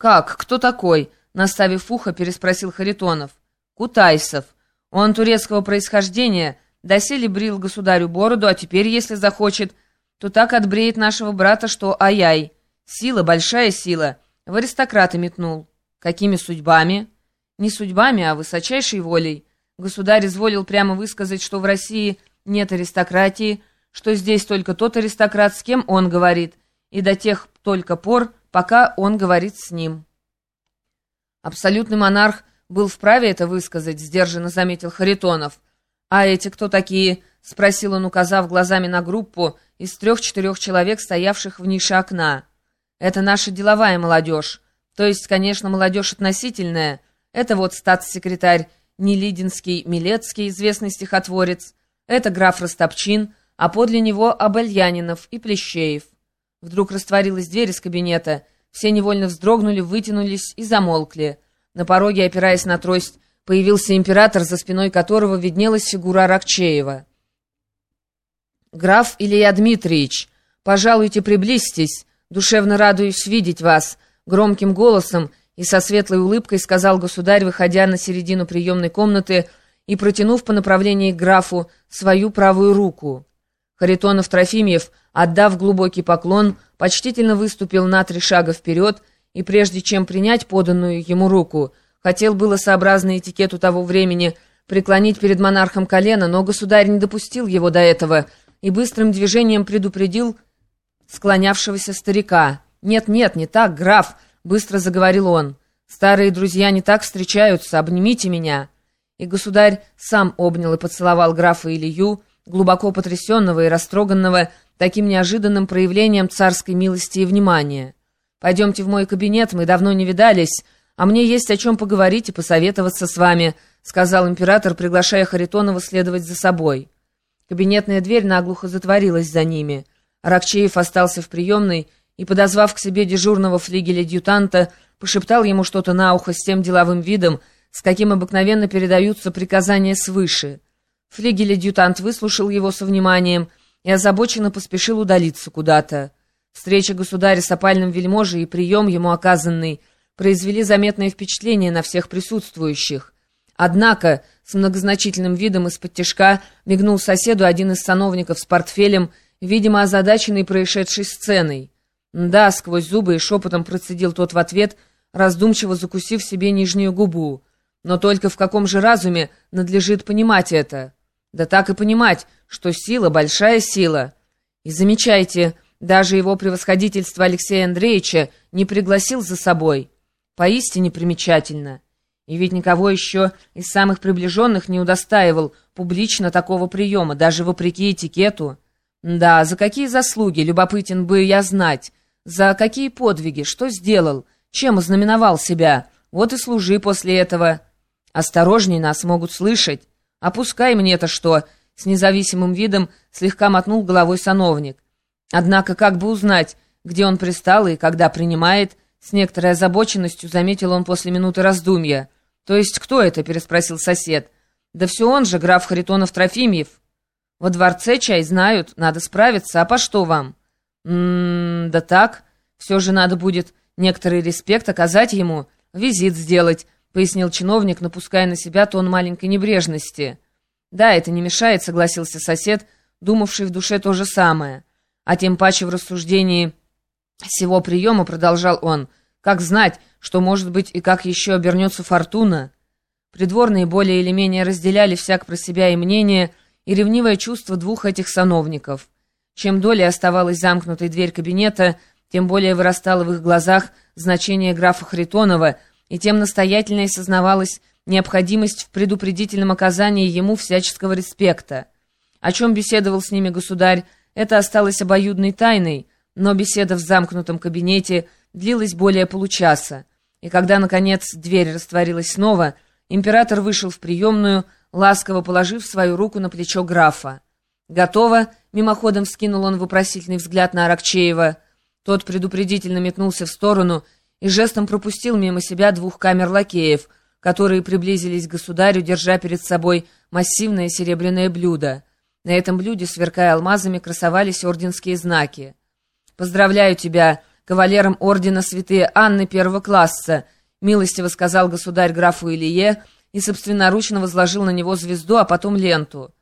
«Как? Кто такой?» — наставив ухо, переспросил Харитонов. «Кутайсов. Он турецкого происхождения, доселе брил государю бороду, а теперь, если захочет, то так отбреет нашего брата, что ай-яй. Сила, большая сила. В аристократа метнул. Какими судьбами?» «Не судьбами, а высочайшей волей. Государь изволил прямо высказать, что в России нет аристократии, что здесь только тот аристократ, с кем он говорит, и до тех только пор, пока он говорит с ним». «Абсолютный монарх был вправе это высказать», — сдержанно заметил Харитонов. «А эти кто такие?» — спросил он, указав глазами на группу из 3-4 человек, стоявших в нише окна. «Это наша деловая молодежь. То есть, конечно, молодежь относительная. Это вот статс-секретарь Нелидинский Милецкий, известный стихотворец. Это граф Растопчин, а подле него Абельянинов и Плещеев». Вдруг растворилась дверь из кабинета. Все невольно вздрогнули, вытянулись и замолкли. На пороге, опираясь на трость, появился император, за спиной которого виднелась фигура Аракчеева. «Граф Илья Дмитриевич, пожалуйте, приблизьтесь, душевно радуюсь видеть вас», — громким голосом и со светлой улыбкой сказал государь, выходя на середину приемной комнаты и протянув по направлению к графу свою правую руку. Харитонов Трофимьев, отдав глубокий поклон, почтительно выступил на 3 шага вперед и, прежде чем принять поданную ему руку, хотел было, сообразно этикету того времени, преклонить перед монархом колено, но государь не допустил его до этого и быстрым движением предупредил склонявшегося старика. «Нет, не так, граф», — быстро заговорил он. «Старые друзья не так встречаются, обнимите меня». И государь сам обнял и поцеловал графа Илью, глубоко потрясенного и растроганного таким неожиданным проявлением царской милости и внимания. «Пойдемте в мой кабинет, мы давно не видались, а мне есть о чем поговорить и посоветоваться с вами», — сказал император, приглашая Харитонова следовать за собой. Кабинетная дверь наглухо затворилась за ними. Аракчеев остался в приемной и, подозвав к себе дежурного флигеля-адъютанта, пошептал ему что-то на ухо с тем деловым видом, с каким обыкновенно передаются приказания свыше. Флигель-адъютант выслушал его со вниманием и озабоченно поспешил удалиться куда-то. Встреча государя с опальным вельможей и прием ему оказанный произвели заметное впечатление на всех присутствующих. Однако, с многозначительным видом из-под тишка мигнул соседу один из сановников с портфелем, видимо, озадаченный происшедшей сценой. «Да», — сквозь зубы и шепотом процедил тот в ответ, раздумчиво закусив себе нижнюю губу. «Но только в каком же разуме надлежит понимать это?» «Да так и понимать, что сила, большая сила. И замечайте, даже его превосходительство Алексея Андреевича не пригласил за собой. Поистине примечательно. И ведь никого еще из самых приближенных не удостаивал публично такого приема, даже вопреки этикету. Да, за какие заслуги, любопытен бы я знать, за какие подвиги, что сделал, чем ознаменовал себя, вот и служи после этого. Осторожней, нас могут слышать. «Опускай мне-то что?» — с независимым видом слегка мотнул головой сановник. Однако, как бы узнать, где он пристал и когда принимает, с некоторой озабоченностью заметил он после минуты раздумья. «То есть кто это?» — переспросил сосед. «Да все он же, граф Харитонов Трофимьев. Во дворце чай знают, надо справиться, а по что вам?» Да так, все же надо будет некоторый респект оказать ему, визит сделать», — пояснил чиновник, напуская на себя тон маленькой небрежности. «Да, это не мешает», — согласился сосед, думавший в душе то же самое. А тем паче в рассуждении сего приема продолжал он. «Как знать, что, может быть, и как еще обернется фортуна?» Придворные более или менее разделяли всяк про себя и мнение, и ревнивое чувство двух этих сановников. Чем долее оставалась замкнутой дверь кабинета, тем более вырастало в их глазах значение графа Харитонова, и тем настоятельнее сознавалась необходимость в предупредительном оказании ему всяческого респекта. О чем беседовал с ними государь, это осталось обоюдной тайной, но беседа в замкнутом кабинете длилась более получаса, и когда, наконец, дверь растворилась снова, император вышел в приемную, ласково положив свою руку на плечо графа. «Готово?» — мимоходом вскинул он вопросительный взгляд на Аракчеева. Тот предупредительно метнулся в сторону и жестом пропустил мимо себя 2 камер-лакеев, которые приблизились к государю, держа перед собой массивное серебряное блюдо. На этом блюде, сверкая алмазами, красовались орденские знаки. «Поздравляю тебя!» кавалером ордена Святой Анны первого класса», — милостиво сказал государь графу Илье и собственноручно возложил на него звезду, а потом ленту.